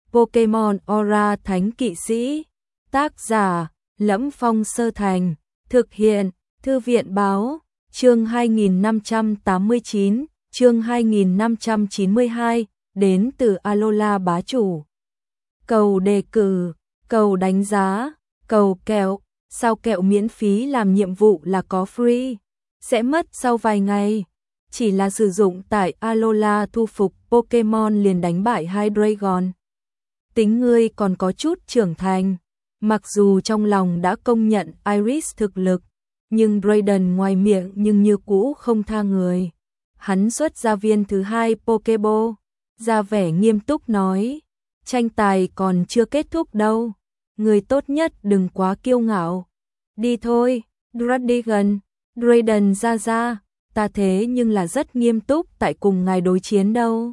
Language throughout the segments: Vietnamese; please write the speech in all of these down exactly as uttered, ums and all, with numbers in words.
Pokemon Aura Thánh Kỵ Sĩ. Tác giả: Lẫm Phong Sơ Thành. Thực hiện: Thư viện báo. Chương hai nghìn năm trăm tám mươi chín, chương hai nghìn năm trăm chín mươi hai, đến từ Alola bá chủ. Cầu đề cử, cầu đánh giá, cầu kẹo, sao kẹo miễn phí làm nhiệm vụ là có free, sẽ mất sau vài ngày. Chỉ là sử dụng tải Alola thu phục Pokemon liền đánh bại Hydreigon. Tính ngươi còn có chút trưởng thành, mặc dù trong lòng đã công nhận Iris thực lực, nhưng Drayden ngoài miệng nhưng như cũ không tha người. Hắn xuất ra viên thứ hai Pokeball, ra vẻ nghiêm túc nói, tranh tài còn chưa kết thúc đâu, người tốt nhất đừng quá kiêu ngạo. Đi thôi, Drayden, Drayden ra ra, ta thế nhưng là rất nghiêm túc tại cùng ngài đối chiến đâu.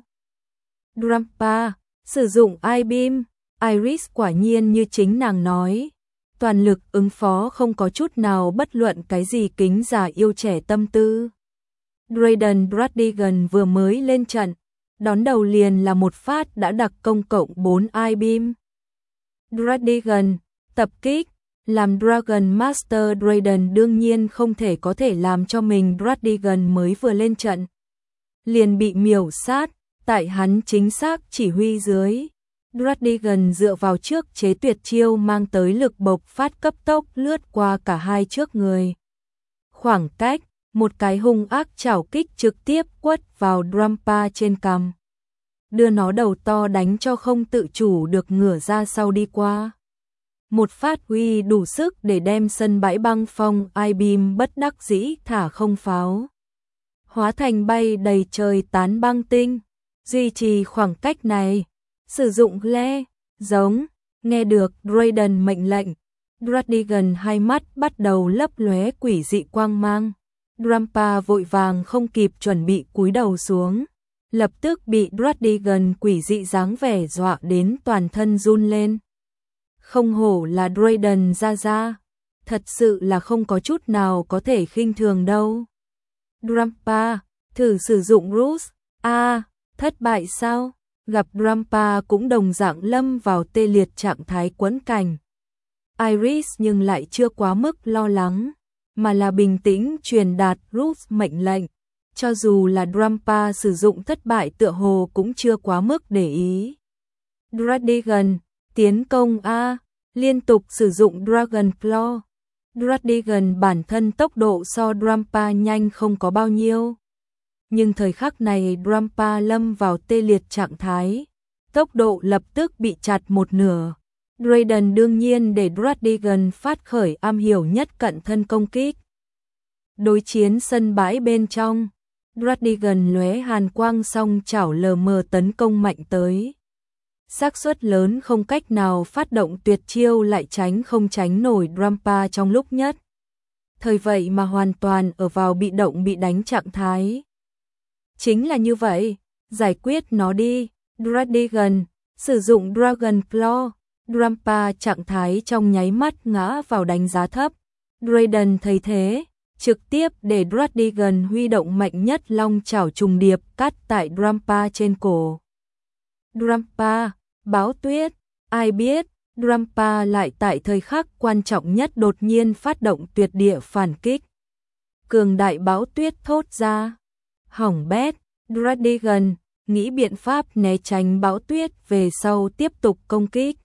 Drampa, sử dụng I-Beam, Iris quả nhiên như chính nàng nói, toàn lực ứng phó không có chút nào bất luận cái gì kính già yêu trẻ tâm tư. Drayden Drayden vừa mới lên trận, đón đầu liền là một phát đã đặc công cộng bốn I-Beam. Drayden, tập kích, làm Dragon Master Drayden đương nhiên không thể có thể làm cho mình Drayden mới vừa lên trận liền bị miểu sát, tại hắn chính xác chỉ huy dưới. Drayden dựa vào trước chế tuyệt chiêu mang tới lực bộc phát cấp tốc lướt qua cả hai trước người. Khoảng cách, một cái hung ác chảo kích trực tiếp quất vào Drampa trên cằm, đưa nó đầu to đánh cho không tự chủ được ngửa ra sau đi qua. Một phát huy đủ sức để đem sân bãi băng phong I-Beam bất đắc dĩ thả không pháo, hóa thành bay đầy trời tán băng tinh. Duy trì khoảng cách này, sử dụng le, giống, nghe được Drayden mệnh lệnh, Drayden hai mắt bắt đầu lấp lóe quỷ dị quang mang. Drampa vội vàng không kịp chuẩn bị cúi đầu xuống, lập tức bị Drayden quỷ dị dáng vẻ dọa đến toàn thân run lên. Không hổ là Drayden ra ra, thật sự là không có chút nào có thể khinh thường đâu. Drampa, thử sử dụng Roost, a à, thất bại sao? Gặp Drampa cũng đồng dạng lâm vào tê liệt trạng thái quẫn cảnh. Iris nhưng lại chưa quá mức lo lắng, mà là bình tĩnh truyền đạt Roost mệnh lệnh. Cho dù là Drampa sử dụng thất bại tựa hồ cũng chưa quá mức để ý. Drayden, tiến công A, liên tục sử dụng Dragon Claw. Drayden bản thân tốc độ so Drampa nhanh không có bao nhiêu. Nhưng thời khắc này Drampa lâm vào tê liệt trạng thái, tốc độ lập tức bị chặt một nửa. Drayden đương nhiên để Drayden phát khởi am hiểu nhất cận thân công kích. Đối chiến sân bãi bên trong, Drayden lóe hàn quang song chảo lờ mờ tấn công mạnh tới. Xác suất lớn không cách nào phát động tuyệt chiêu lại tránh không tránh nổi Drampa trong lúc nhất thời vậy mà hoàn toàn ở vào bị động bị đánh trạng thái. Chính là như vậy, giải quyết nó đi, Drayden, sử dụng Dragon Claw. Drampa trạng thái trong nháy mắt ngã vào đánh giá thấp. Drayden thấy thế, trực tiếp để Drayden huy động mạnh nhất long chảo trùng điệp cắt tại Drampa trên cổ. Drampa, báo tuyết, ai biết, Drampa lại tại thời khắc quan trọng nhất đột nhiên phát động tuyệt địa phản kích. Cường đại báo tuyết thốt ra. Hỏng bét, Drayden nghĩ biện pháp né tránh bão tuyết về sau tiếp tục công kích.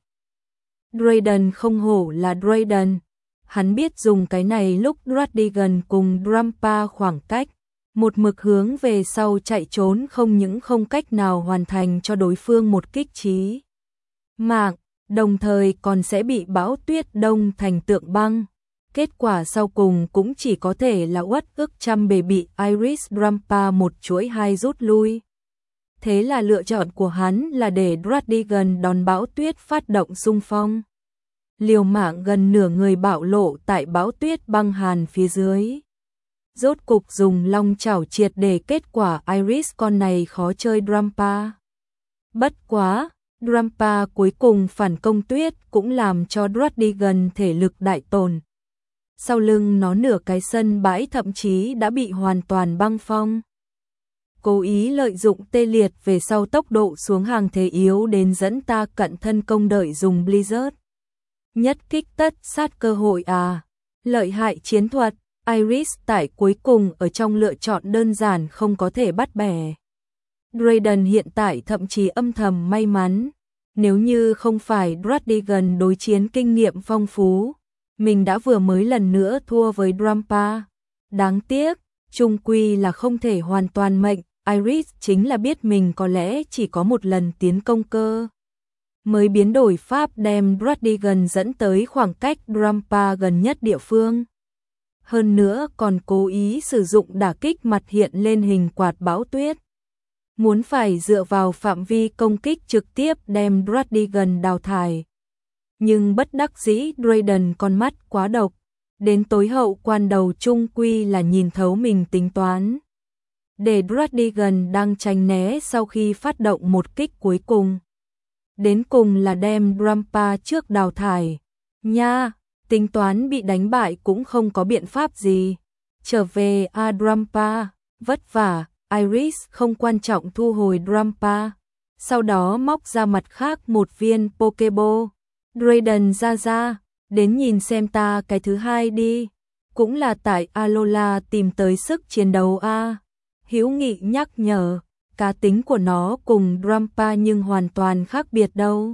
Drayden không hổ là Drayden, hắn biết dùng cái này lúc Drayden cùng Drampa khoảng cách, một mực hướng về sau chạy trốn không những không cách nào hoàn thành cho đối phương một kích chí mạng, đồng thời còn sẽ bị bão tuyết đông thành tượng băng. Kết quả sau cùng cũng chỉ có thể là uất ức trăm bề bị Iris Drampa một chuỗi hai rút lui. Thế là lựa chọn của hắn là để Drayden đòn bão tuyết phát động xung phong. Liều mạng gần nửa người bạo lộ tại bão tuyết băng hàn phía dưới. Rốt cục dùng long chảo triệt để kết quả Iris con này khó chơi Drampa. Bất quá, Drampa cuối cùng phản công tuyết cũng làm cho Drayden thể lực đại tổn. Sau lưng nó nửa cái sân bãi thậm chí đã bị hoàn toàn băng phong. cố ý lợi dụng tê liệt về sau tốc độ xuống hàng thế yếu đến dẫn ta cận thân công đợi dùng Blizzard. Nhất kích tất sát cơ hội à. Lợi hại chiến thuật, Iris tại cuối cùng ở trong lựa chọn đơn giản không có thể bắt bẻ. Drayden hiện tại thậm chí âm thầm may mắn, nếu như không phải Dradigan đối chiến kinh nghiệm phong phú, mình đã vừa mới lần nữa thua với Drampa. Đáng tiếc, chung quy là không thể hoàn toàn mệnh, Iris chính là biết mình có lẽ chỉ có một lần tiến công cơ. Mới biến đổi pháp đem Dradigan dẫn tới khoảng cách Drampa gần nhất địa phương. Hơn nữa còn cố ý sử dụng đả kích mặt hiện lên hình quạt bão tuyết. Muốn phải dựa vào phạm vi công kích trực tiếp đem Dradigan đào thải. Nhưng bất đắc dĩ Drayden con mắt quá độc, đến tối hậu quan đầu chung quy là nhìn thấu mình tính toán. Để Dradigan đang tránh né sau khi phát động một kích cuối cùng. Đến cùng là đem Drampa trước đào thải. Nha, tính toán bị đánh bại cũng không có biện pháp gì. Trở về a Drampa, vất vả, Iris không quan trọng thu hồi Drampa. Sau đó móc ra mặt khác một viên Pokeball. Drayden ra ra, đến nhìn xem ta cái thứ hai đi. Cũng là tại Alola tìm tới sức chiến đấu a. Hữu Nghị nhắc nhở, cá tính của nó cùng Drampa nhưng hoàn toàn khác biệt đâu.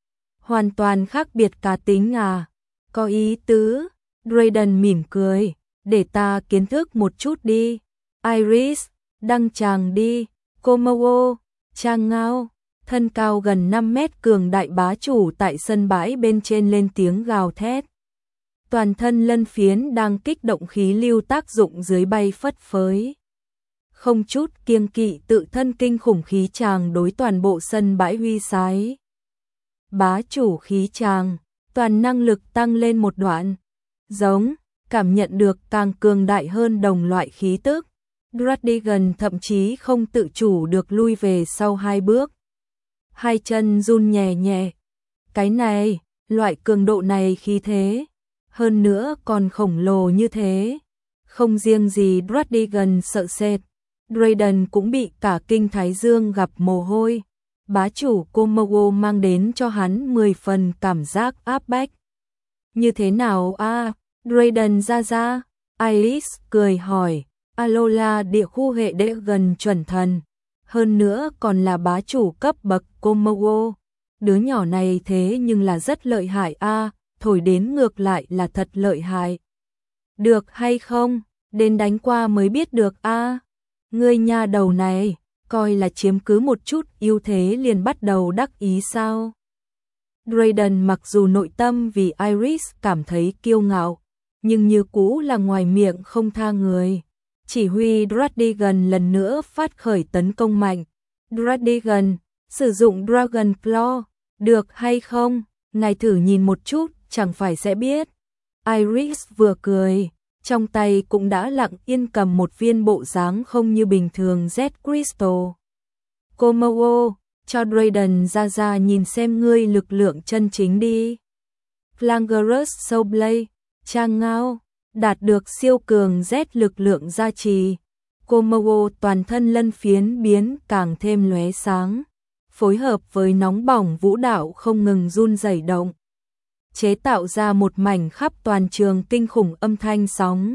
Hoàn toàn khác biệt cá tính à? Có ý tứ. Drayden mỉm cười, để ta kiến thức một chút đi. Iris, đăng tràng đi. Komodo, Trang Ngao, thân cao gần năm mét cường đại bá chủ tại sân bãi bên trên lên tiếng gào thét. Toàn thân lân phiến đang kích động khí lưu tác dụng dưới bay phất phới. Không chút kiêng kỵ tự thân kinh khủng khí tràng đối toàn bộ sân bãi huy sái. Bá chủ khí tràng, toàn năng lực tăng lên một đoạn. Giống, cảm nhận được càng cường đại hơn đồng loại khí tức. Dradigan thậm chí không tự chủ được lui về sau hai bước. Hai chân run nhẹ nhẹ. Cái này, loại cường độ này khí thế. Hơn nữa còn khổng lồ như thế. Không riêng gì Dradigan sợ sệt. Drayden cũng bị cả kinh thái dương gặp mồ hôi. Bá chủ Komodo mang đến cho hắn mười phần cảm giác áp bách. Như thế nào a? À? Drayden ra ra. Iris cười hỏi. Alola địa khu hệ đệ gần chuẩn thần. Hơn nữa còn là bá chủ cấp bậc Komodo. Đứa nhỏ này thế nhưng là rất lợi hại a, à, thổi đến ngược lại là thật lợi hại. Được hay không? Đến đánh qua mới biết được a. À. Ngươi nha đầu này, coi là chiếm cứ một chút ưu thế liền bắt đầu đắc ý sao? Drayden mặc dù nội tâm vì Iris cảm thấy kiêu ngạo, nhưng như cũ là ngoài miệng không tha người. Chỉ huy Dradigan lần nữa phát khởi tấn công mạnh. Dradigan, sử dụng Dragon Claw, được hay không? Ngài thử nhìn một chút, chẳng phải sẽ biết. Iris vừa cười, trong tay cũng đã lặng yên cầm một viên bộ dáng không như bình thường Z Crystal. Komodo, cho Drayden ra ra nhìn xem ngươi lực lượng chân chính đi. Flangerous Soulblade, Trang Ngao, đạt được siêu cường Z lực lượng gia trì. Komodo toàn thân lân phiến biến càng thêm lóe sáng, phối hợp với nóng bỏng vũ đạo không ngừng run rẩy động, chế tạo ra một mảnh khắp toàn trường kinh khủng âm thanh sóng.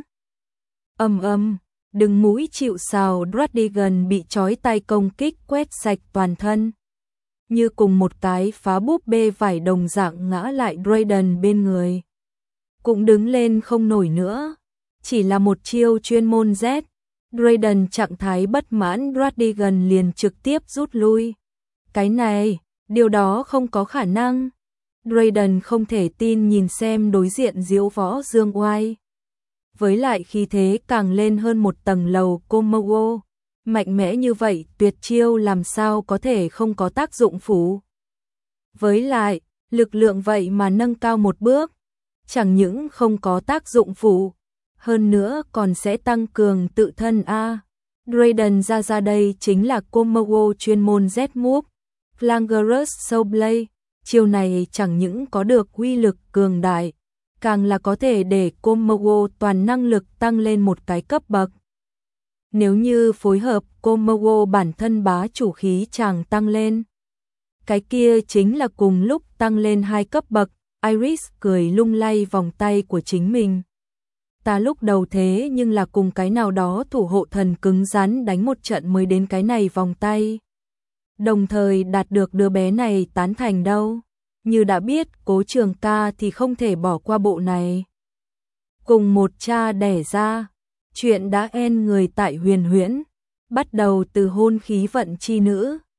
Âm âm, đừng mũi chịu sào Dradigan bị trói tay công kích quét sạch toàn thân. Như cùng một cái phá búp bê vải đồng dạng ngã lại Drayden bên người. Cũng đứng lên không nổi nữa. Chỉ là một chiêu chuyên môn Z. Drayden trạng thái bất mãn Dradigan liền trực tiếp rút lui. Cái này, điều đó không có khả năng. Drayden không thể tin nhìn xem đối diện diễu võ dương oai. Với lại khí thế càng lên hơn một tầng lầu Komodo. Mạnh mẽ như vậy tuyệt chiêu làm sao có thể không có tác dụng phụ. Với lại, lực lượng vậy mà nâng cao một bước. Chẳng những không có tác dụng phụ, hơn nữa còn sẽ tăng cường tự thân a. À. Drayden ra ra đây chính là Komodo chuyên môn Z move, Flangerous Soulblade. Chiêu này chẳng những có được uy lực cường đại, càng là có thể để Komodo toàn năng lực tăng lên một cái cấp bậc. Nếu như phối hợp Komodo bản thân bá chủ khí chàng tăng lên, cái kia chính là cùng lúc tăng lên hai cấp bậc. Iris cười lung lay vòng tay của chính mình. Ta lúc đầu thế nhưng là cùng cái nào đó thủ hộ thần cứng rắn đánh một trận mới đến cái này vòng tay. Đồng thời đạt được đứa bé này tán thành đâu. Như đã biết Cố Trường Ca thì không thể bỏ qua bộ này. Cùng một cha đẻ ra, chuyện đã en người tại Huyền Huyễn, bắt đầu từ hôn khí vận chi nữ,